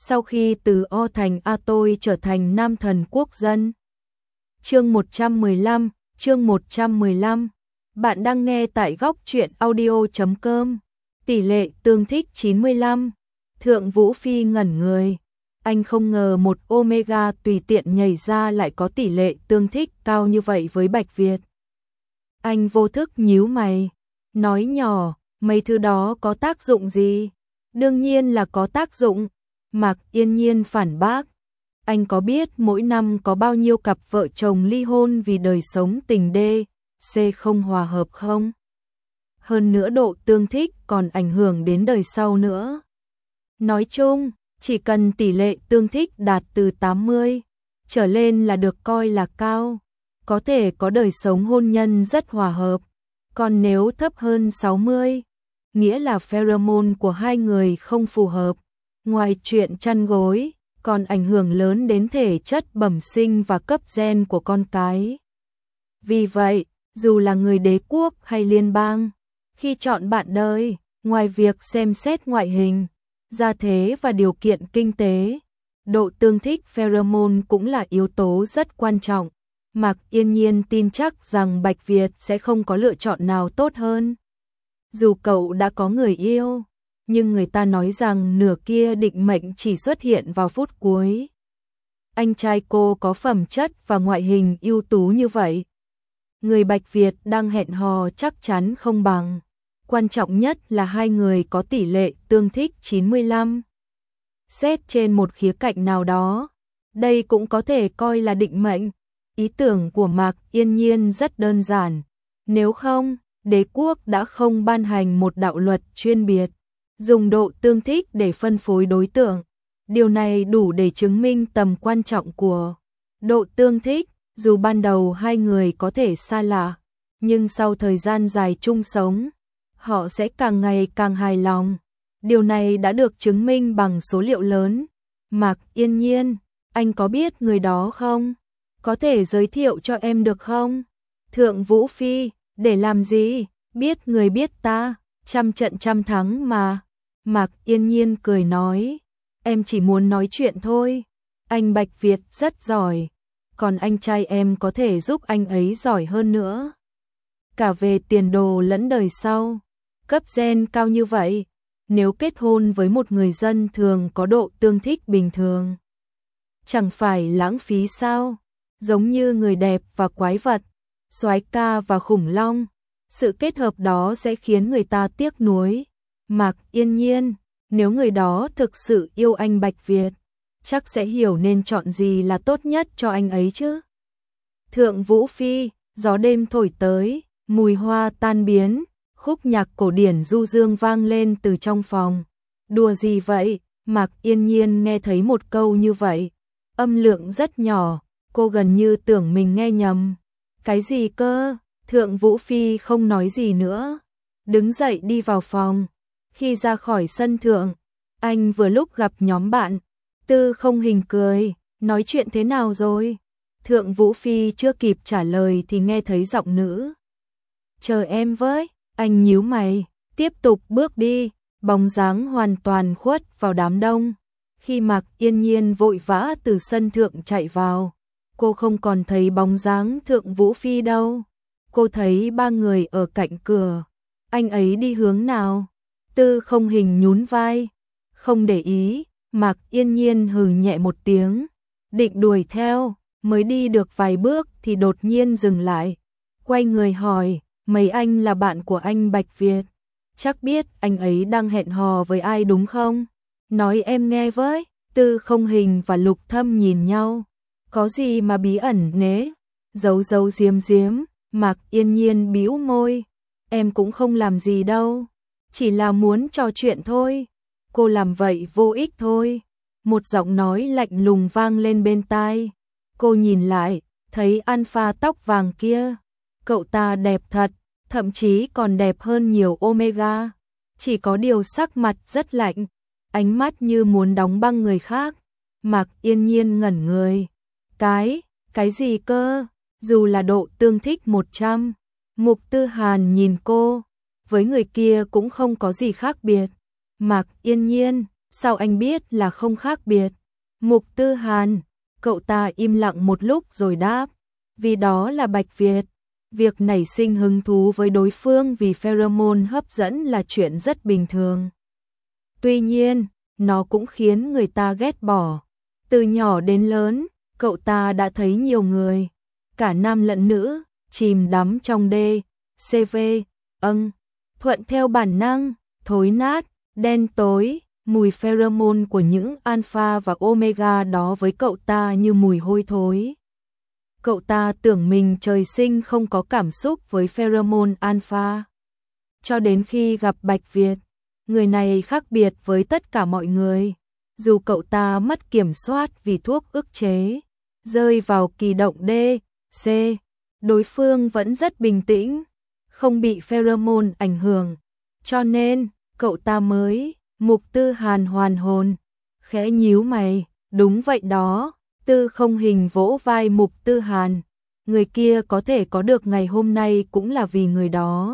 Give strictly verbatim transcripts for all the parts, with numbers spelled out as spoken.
Sau khi từ O thành A tôi trở thành nam thần quốc dân. Chương một trăm mười lăm, chương một trăm mười lăm. Bạn đang nghe tại góc truyện audio chấm com. Tỷ lệ tương thích chín mươi lăm. Thượng Vũ Phi ngẩn người. Anh không ngờ một Omega tùy tiện nhảy ra lại có tỷ lệ tương thích cao như vậy với Bạch Việt. Anh vô thức nhíu mày, nói nhỏ, mấy thứ đó có tác dụng gì? Đương nhiên là có tác dụng. Mạc Yên Nhiên phản bác. Anh có biết mỗi năm có bao nhiêu cặp vợ chồng ly hôn vì đời sống tình đê, xê không hòa hợp không? Hơn nữa độ tương thích còn ảnh hưởng đến đời sau nữa. Nói chung, chỉ cần tỷ lệ tương thích đạt từ tám mươi trở lên là được coi là cao, có thể có đời sống hôn nhân rất hòa hợp. Còn nếu thấp hơn sáu mươi, nghĩa là pheromone của hai người không phù hợp. Ngoài chuyện chăn gối, còn ảnh hưởng lớn đến thể chất bẩm sinh và cấp gen của con cái. Vì vậy, dù là người đế quốc hay liên bang, khi chọn bạn đời, ngoài việc xem xét ngoại hình, gia thế và điều kiện kinh tế, độ tương thích pheromone cũng là yếu tố rất quan trọng. Mạc Yên Nhiên tin chắc rằng Bạch Việt sẽ không có lựa chọn nào tốt hơn. Dù cậu đã có người yêu, nhưng người ta nói rằng nửa kia định mệnh chỉ xuất hiện vào phút cuối. Anh trai cô có phẩm chất và ngoại hình ưu tú như vậy, người Bạch Việt đang hẹn hò chắc chắn không bằng. Quan trọng nhất là hai người có tỷ lệ tương thích chín mươi lăm. Xét trên một khía cạnh nào đó, đây cũng có thể coi là định mệnh. Ý tưởng của Mạc Yên Nhiên rất đơn giản. Nếu không, đế quốc đã không ban hành một đạo luật chuyên biệt, dùng độ tương thích để phân phối đối tượng. Điều này đủ để chứng minh tầm quan trọng của độ tương thích. Dù ban đầu hai người có thể xa lạ, nhưng sau thời gian dài chung sống, họ sẽ càng ngày càng hài lòng. Điều này đã được chứng minh bằng số liệu lớn. Mạc Yên Nhiên, anh có biết người đó không? Có thể giới thiệu cho em được không? Thượng Vũ Phi, để làm gì? Biết người biết ta, trăm trận trăm thắng mà. Mạc Yên Nhiên cười nói, em chỉ muốn nói chuyện thôi. Anh Bạch Việt rất giỏi, còn anh trai em có thể giúp anh ấy giỏi hơn nữa. Cả về tiền đồ lẫn đời sau, cấp gen cao như vậy, nếu kết hôn với một người dân thường có độ tương thích bình thường, chẳng phải lãng phí sao? Giống như người đẹp và quái vật, soái ca và khủng long, sự kết hợp đó sẽ khiến người ta tiếc nuối. Mạc Yên Nhiên, nếu người đó thực sự yêu anh Bạch Việt, chắc sẽ hiểu nên chọn gì là tốt nhất cho anh ấy chứ. Thượng Vũ Phi, gió đêm thổi tới, mùi hoa tan biến, khúc nhạc cổ điển du dương vang lên từ trong phòng. Đùa gì vậy? Mạc Yên Nhiên nghe thấy một câu như vậy, âm lượng rất nhỏ, cô gần như tưởng mình nghe nhầm. Cái gì cơ? Thượng Vũ Phi không nói gì nữa, đứng dậy đi vào phòng. Khi ra khỏi sân thượng, anh vừa lúc gặp nhóm bạn. Tư Không Hình cười, nói chuyện thế nào rồi? Thượng Vũ Phi chưa kịp trả lời thì nghe thấy giọng nữ. Chờ em với. Anh nhíu mày, tiếp tục bước đi, bóng dáng hoàn toàn khuất vào đám đông. Khi Mạc Yên Nhiên vội vã từ sân thượng chạy vào, cô không còn thấy bóng dáng Thượng Vũ Phi đâu. Cô thấy ba người ở cạnh cửa. Anh ấy đi hướng nào? Tư Không Hình nhún vai, không để ý. Mạc Yên Nhiên hừ nhẹ một tiếng, định đuổi theo, mới đi được vài bước thì đột nhiên dừng lại, quay người hỏi, mấy anh là bạn của anh Bạch Việt, chắc biết anh ấy đang hẹn hò với ai đúng không? Nói em nghe với. Tư Không Hình và Lục Thâm nhìn nhau, có gì mà bí ẩn nế? Giấu giấu giếm giếm. Mạc Yên Nhiên bĩu môi, em cũng không làm gì đâu, chỉ là muốn trò chuyện thôi. Cô làm vậy vô ích thôi. Một giọng nói lạnh lùng vang lên bên tai. Cô nhìn lại, thấy Alpha tóc vàng kia. Cậu ta đẹp thật, thậm chí còn đẹp hơn nhiều Omega. Chỉ có điều sắc mặt rất lạnh, ánh mắt như muốn đóng băng người khác. Mạc Yên Nhiên ngẩn người. Cái, cái gì cơ? Dù là độ tương thích một trăm, Mục Tư Hàn nhìn cô, với người kia cũng không có gì khác biệt. Mạc Yên Nhiên, Sao anh biết là không khác biệt? Mục Tư Hàn, cậu ta im lặng một lúc rồi đáp, vì đó là Bạch Việt. Việc nảy sinh hứng thú với đối phương vì pheromone hấp dẫn là chuyện rất bình thường. Tuy nhiên, nó cũng khiến người ta ghét bỏ. Từ nhỏ đến lớn, cậu ta đã thấy nhiều người, cả nam lẫn nữ, chìm đắm trong đê, xê vê, âng, thuận theo bản năng, thối nát, đen tối, mùi pheromone của những alpha và omega đó với cậu ta như mùi hôi thối. Cậu ta tưởng mình trời sinh không có cảm xúc với pheromone alpha. Cho đến khi gặp Bạch Việt, người này khác biệt với tất cả mọi người. Dù cậu ta mất kiểm soát vì thuốc ức chế, rơi vào kỳ động D, C, đối phương vẫn rất bình tĩnh, không bị pheromone ảnh hưởng. Cho nên, cậu ta mới, Mục Tư Hàn hoàn hồn, khẽ nhíu mày, đúng vậy đó. Tư Không Hình vỗ vai Mục Tư Hàn, người kia có thể có được ngày hôm nay cũng là vì người đó.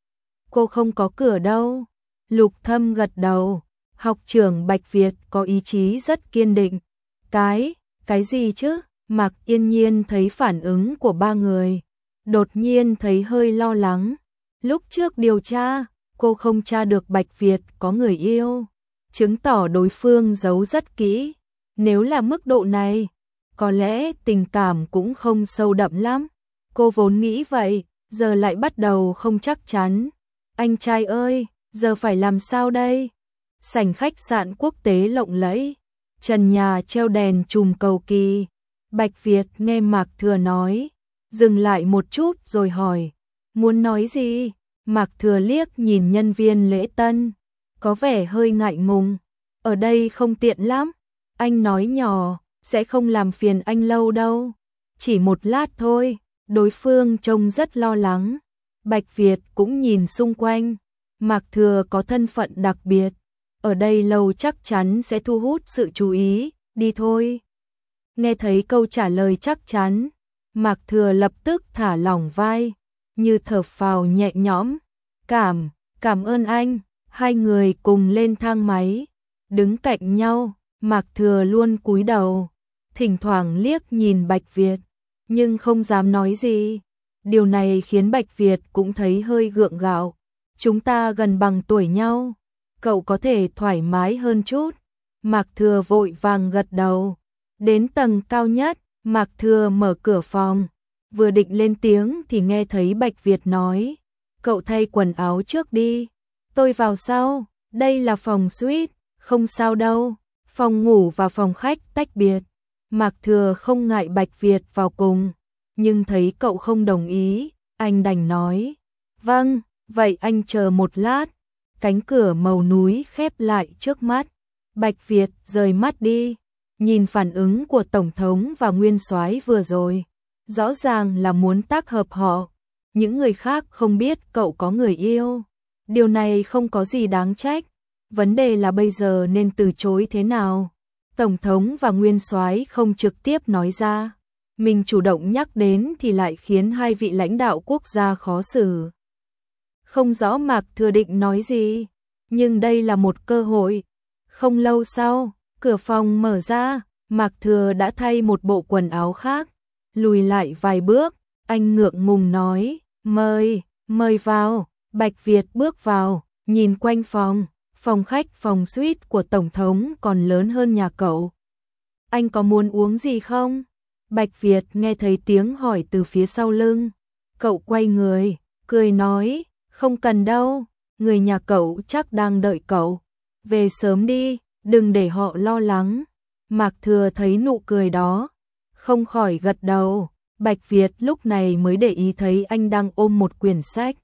Cô không có cửa đâu. Lục Thâm gật đầu, học trưởng Bạch Việt có ý chí rất kiên định. Cái, cái gì chứ? Mạc Yên Nhiên thấy phản ứng của ba người, đột nhiên thấy hơi lo lắng. Lúc trước điều tra, cô không tra được Bạch Việt có người yêu, chứng tỏ đối phương giấu rất kỹ. Nếu là mức độ này, có lẽ tình cảm cũng không sâu đậm lắm. Cô vốn nghĩ vậy, giờ lại bắt đầu không chắc chắn. Anh trai ơi, giờ phải làm sao đây? Sảnh khách sạn quốc tế lộng lẫy, trần nhà treo đèn chùm cầu kỳ. Bạch Việt nghe Mạc Thừa nói, dừng lại một chút rồi hỏi, muốn nói gì? Mạc Thừa liếc nhìn nhân viên lễ tân, có vẻ hơi ngại ngùng. Ở đây không tiện lắm. Anh nói nhỏ, sẽ không làm phiền anh lâu đâu. Chỉ một lát thôi. Đối phương trông rất lo lắng. Bạch Việt cũng nhìn xung quanh. Mạc Thừa có thân phận đặc biệt, ở đây lâu chắc chắn sẽ thu hút sự chú ý. Đi thôi. Nghe thấy câu trả lời chắc chắn, Mạc Thừa lập tức thả lỏng vai, như thở phào nhẹ nhõm. Cảm, cảm ơn anh. Hai người cùng lên thang máy, đứng cạnh nhau. Mạc Thừa luôn cúi đầu, thỉnh thoảng liếc nhìn Bạch Việt, nhưng không dám nói gì. Điều này khiến Bạch Việt cũng thấy hơi gượng gạo. Chúng ta gần bằng tuổi nhau, cậu có thể thoải mái hơn chút. Mạc Thừa vội vàng gật đầu. Đến tầng cao nhất, Mạc Thừa mở cửa phòng, vừa định lên tiếng thì nghe thấy Bạch Việt nói, cậu thay quần áo trước đi, tôi vào sau. Đây là phòng suite, không sao đâu. Phòng ngủ và phòng khách tách biệt. Mạc Thừa không ngại Bạch Việt vào cùng, nhưng thấy cậu không đồng ý, anh đành nói, vâng, vậy anh chờ một lát. Cánh cửa màu núi khép lại trước mắt. Bạch Việt rời mắt đi, nhìn phản ứng của Tổng thống và Nguyên soái vừa rồi, rõ ràng là muốn tác hợp họ. Những người khác không biết cậu có người yêu, điều này không có gì đáng trách. Vấn đề là bây giờ nên từ chối thế nào. Tổng thống và Nguyên soái không trực tiếp nói ra, mình chủ động nhắc đến thì lại khiến hai vị lãnh đạo quốc gia khó xử. Không rõ Mạc Thừa định nói gì, nhưng đây là một cơ hội. Không lâu sau, cửa phòng mở ra, Mạc Thừa đã thay một bộ quần áo khác, lùi lại vài bước, anh ngượng ngùng nói, mời, mời vào. Bạch Việt bước vào, nhìn quanh phòng. Phòng khách, phòng suite của Tổng thống còn lớn hơn nhà cậu. Anh có muốn uống gì không? Bạch Việt nghe thấy tiếng hỏi từ phía sau lưng. Cậu quay người, cười nói, không cần đâu, người nhà cậu chắc đang đợi cậu. Về sớm đi, đừng để họ lo lắng. Mạc Thừa thấy nụ cười đó, không khỏi gật đầu. Bạch Việt lúc này mới để ý thấy anh đang ôm một quyển sách.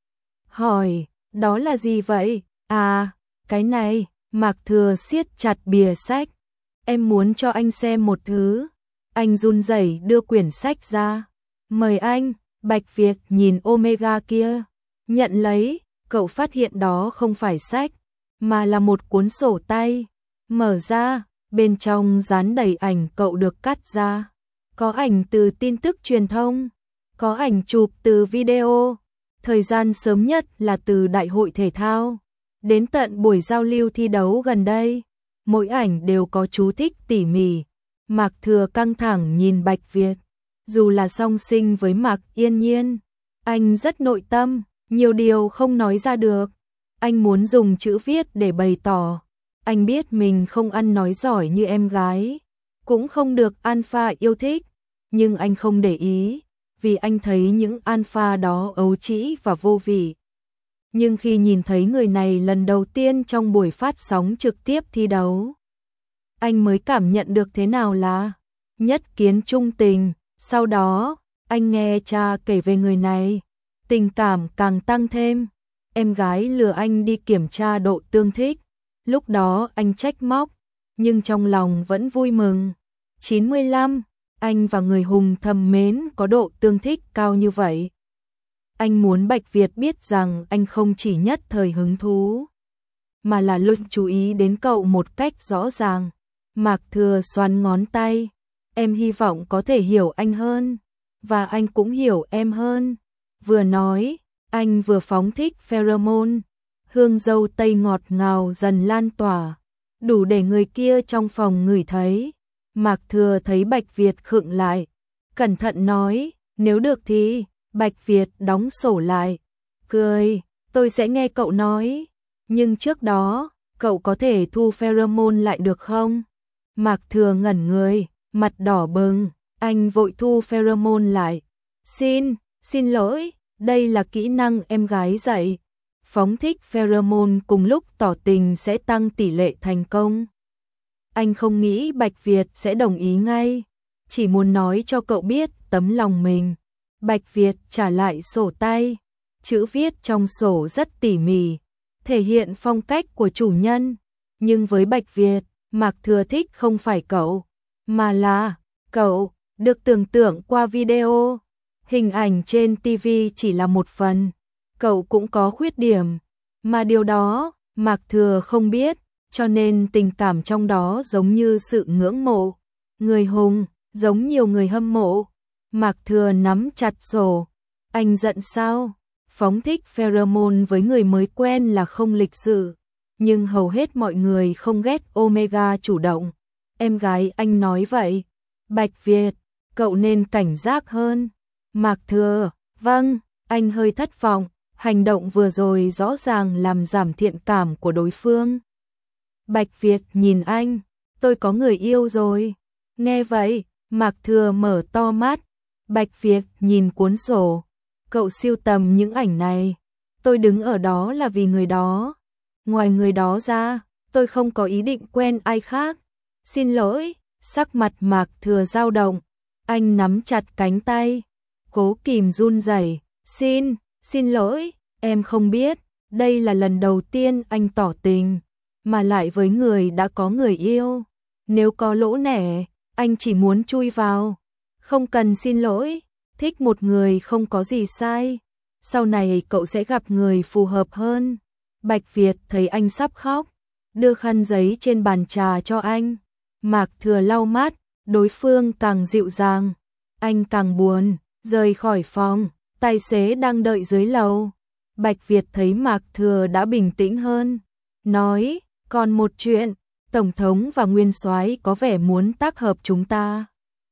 Hỏi, đó là gì vậy? À, cái này. Mạc Thừa siết chặt bìa sách. Em muốn cho anh xem một thứ. Anh run rẩy đưa quyển sách ra. Mời anh. Bạch Việt nhìn Omega kia, nhận lấy. Cậu phát hiện đó không phải sách, mà là một cuốn sổ tay. Mở ra, bên trong dán đầy ảnh cậu được cắt ra. Có ảnh từ tin tức truyền thông, có ảnh chụp từ video. Thời gian sớm nhất là từ đại hội thể thao, đến tận buổi giao lưu thi đấu gần đây. mỗi ảnh đều có chú thích tỉ mỉ. Mạc Thừa căng thẳng nhìn Bạch Việt, dù là song sinh với Mạc Yên Nhiên, anh rất nội tâm, nhiều điều không nói ra được. Anh muốn dùng chữ viết để bày tỏ. Anh biết mình không ăn nói giỏi như em gái, cũng không được alpha yêu thích, nhưng anh không để ý, vì anh thấy những alpha đó ấu trĩ và vô vị. Nhưng khi nhìn thấy người này lần đầu tiên trong buổi phát sóng trực tiếp thi đấu, anh mới cảm nhận được thế nào là nhất kiến trung tình. Sau đó, anh nghe cha kể về người này, tình cảm càng tăng thêm. Em gái lừa anh đi kiểm tra độ tương thích, lúc đó anh trách móc, nhưng trong lòng vẫn vui mừng. chín mươi lăm, anh và người hùng thầm mến có độ tương thích cao như vậy. Anh muốn Bạch Việt biết rằng anh không chỉ nhất thời hứng thú, mà là luôn chú ý đến cậu một cách rõ ràng. Mạc Thừa xoắn ngón tay, em hy vọng có thể hiểu anh hơn, và anh cũng hiểu em hơn. Vừa nói, anh vừa phóng thích pheromone, hương dâu tây ngọt ngào dần lan tỏa, đủ để người kia trong phòng ngửi thấy. Mạc Thừa thấy Bạch Việt khựng lại, cẩn thận nói, nếu được thì. Bạch Việt đóng sổ lại, cười, tôi sẽ nghe cậu nói, nhưng trước đó, cậu có thể thu pheromone lại được không? Mạc Thừa ngẩn người, mặt đỏ bừng, anh vội thu pheromone lại. Xin, xin lỗi, đây là kỹ năng em gái dạy. Phóng thích pheromone cùng lúc tỏ tình sẽ tăng tỷ lệ thành công. Anh không nghĩ Bạch Việt sẽ đồng ý ngay, chỉ muốn nói cho cậu biết tấm lòng mình. Bạch Việt trả lại sổ tay, chữ viết trong sổ rất tỉ mỉ, thể hiện phong cách của chủ nhân. Nhưng với Bạch Việt, Mạc Thừa thích không phải cậu, mà là cậu. Được tưởng tượng qua video, hình ảnh trên ti vi chỉ là một phần, cậu cũng có khuyết điểm, mà điều đó Mạc Thừa không biết, cho nên tình cảm trong đó giống như sự ngưỡng mộ. Người hùng, giống nhiều người hâm mộ. Mạc Thừa nắm chặt sổ, anh giận sao? Phóng thích pheromone với người mới quen là không lịch sự, nhưng hầu hết mọi người không ghét Omega chủ động. Em gái anh nói vậy. Bạch Việt, cậu nên cảnh giác hơn. Mạc Thừa, vâng, anh hơi thất vọng, hành động vừa rồi rõ ràng làm giảm thiện cảm của đối phương. Bạch Việt nhìn anh, tôi có người yêu rồi. Nghe vậy, Mạc Thừa mở to mắt. Bạch Việt nhìn cuốn sổ, cậu sưu tầm những ảnh này, tôi đứng ở đó là vì người đó. Ngoài người đó ra, tôi không có ý định quen ai khác. Xin lỗi, sắc mặt Mạc Thừa dao động, anh nắm chặt cánh tay, cố kìm run rẩy. Xin, xin lỗi, em không biết, đây là lần đầu tiên anh tỏ tình, mà lại với người đã có người yêu. Nếu có lỗ nẻ, anh chỉ muốn chui vào. Không cần xin lỗi, thích một người không có gì sai. Sau này cậu sẽ gặp người phù hợp hơn. Bạch Việt thấy anh sắp khóc, đưa khăn giấy trên bàn trà cho anh. Mạc Thừa lau mắt, đối phương càng dịu dàng. Anh càng buồn, rời khỏi phòng, tài xế đang đợi dưới lầu. Bạch Việt thấy Mạc Thừa đã bình tĩnh hơn, nói, còn một chuyện, Tổng thống và Nguyên Soái có vẻ muốn tác hợp chúng ta.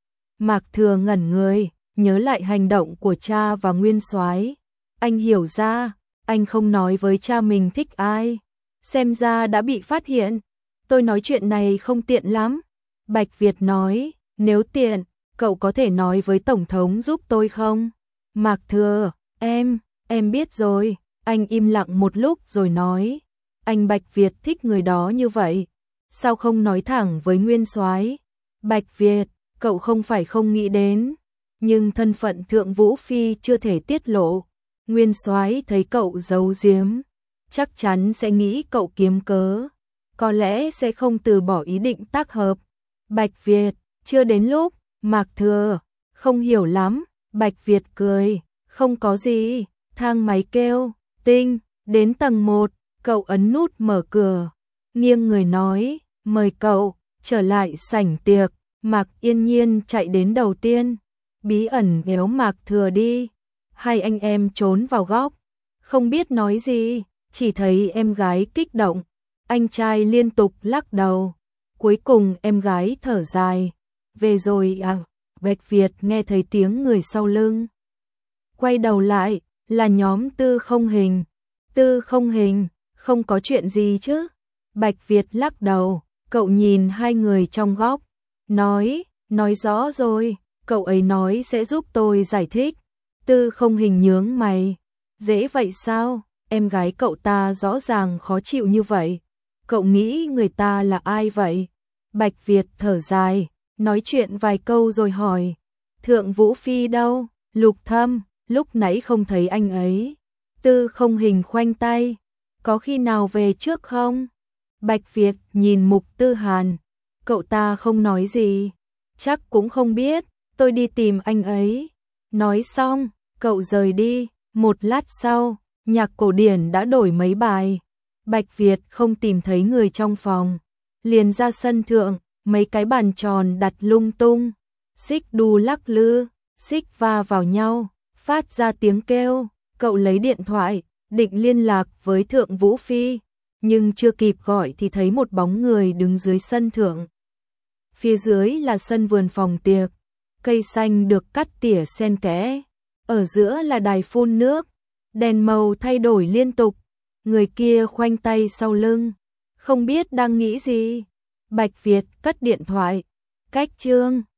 Mạc Thừa ngẩn người, nhớ lại hành động của cha và Nguyên Soái. Anh hiểu ra, anh không nói với cha mình thích ai. Xem ra đã bị phát hiện. Tôi nói chuyện này không tiện lắm. Bạch Việt nói, nếu tiện, cậu có thể nói với Tổng thống giúp tôi không? Mạc Thừa, em, em biết rồi. Anh im lặng một lúc rồi nói, anh Bạch Việt thích người đó như vậy, sao không nói thẳng với Nguyên Soái? Bạch Việt, cậu không phải không nghĩ đến, nhưng thân phận Thượng Vũ Phi chưa thể tiết lộ. Nguyên Soái thấy cậu giấu giếm, chắc chắn sẽ nghĩ cậu kiếm cớ, có lẽ sẽ không từ bỏ ý định tác hợp. Bạch Việt, chưa đến lúc. Mạc Thừa, không hiểu lắm. Bạch Việt cười, không có gì. Thang máy kêu, tinh, đến tầng một, cậu ấn nút mở cửa, nghiêng người nói, mời cậu, trở lại sảnh tiệc. Mạc Yên Nhiên chạy đến đầu tiên, bí ẩn kéo Mạc Thừa đi. Hai anh em trốn vào góc, không biết nói gì, chỉ thấy em gái kích động. Anh trai liên tục lắc đầu, Cuối cùng em gái thở dài. Về rồi à? Bạch Việt nghe thấy tiếng người sau lưng. Quay đầu lại, là nhóm Tư Không Hình. Tư Không Hình, không có chuyện gì chứ? Bạch Việt lắc đầu, cậu nhìn hai người trong góc. Nói, nói rõ rồi, cậu ấy nói sẽ giúp tôi giải thích. Tư Không Hình nhướng mày. Dễ vậy sao? Em gái cậu ta rõ ràng khó chịu như vậy. Cậu nghĩ người ta là ai vậy? Bạch Việt thở dài, nói chuyện vài câu rồi hỏi. Thượng Vũ Phi đâu? Lục Thâm, lúc nãy không thấy anh ấy. Tư Không Hình khoanh tay. Có khi nào về trước không? Bạch Việt nhìn Mục Tư Hàn. Cậu ta không nói gì. Chắc cũng không biết, tôi đi tìm anh ấy. Nói xong, cậu rời đi. Một lát sau, nhạc cổ điển đã đổi mấy bài. Bạch Việt không tìm thấy người trong phòng. Liền ra sân thượng, mấy cái bàn tròn đặt lung tung. Xích đu lắc lư, xích va vào nhau, phát ra tiếng kêu. Cậu lấy điện thoại, định liên lạc với Thượng Vũ Phi. Nhưng chưa kịp gọi thì thấy một bóng người đứng dưới sân thượng. Phía dưới là sân vườn phòng tiệc. Cây xanh được cắt tỉa xen kẽ. Ở giữa là đài phun nước. Đèn màu thay đổi liên tục. Người kia khoanh tay sau lưng. Không biết đang nghĩ gì. Bạch Việt cất điện thoại. Cách chương.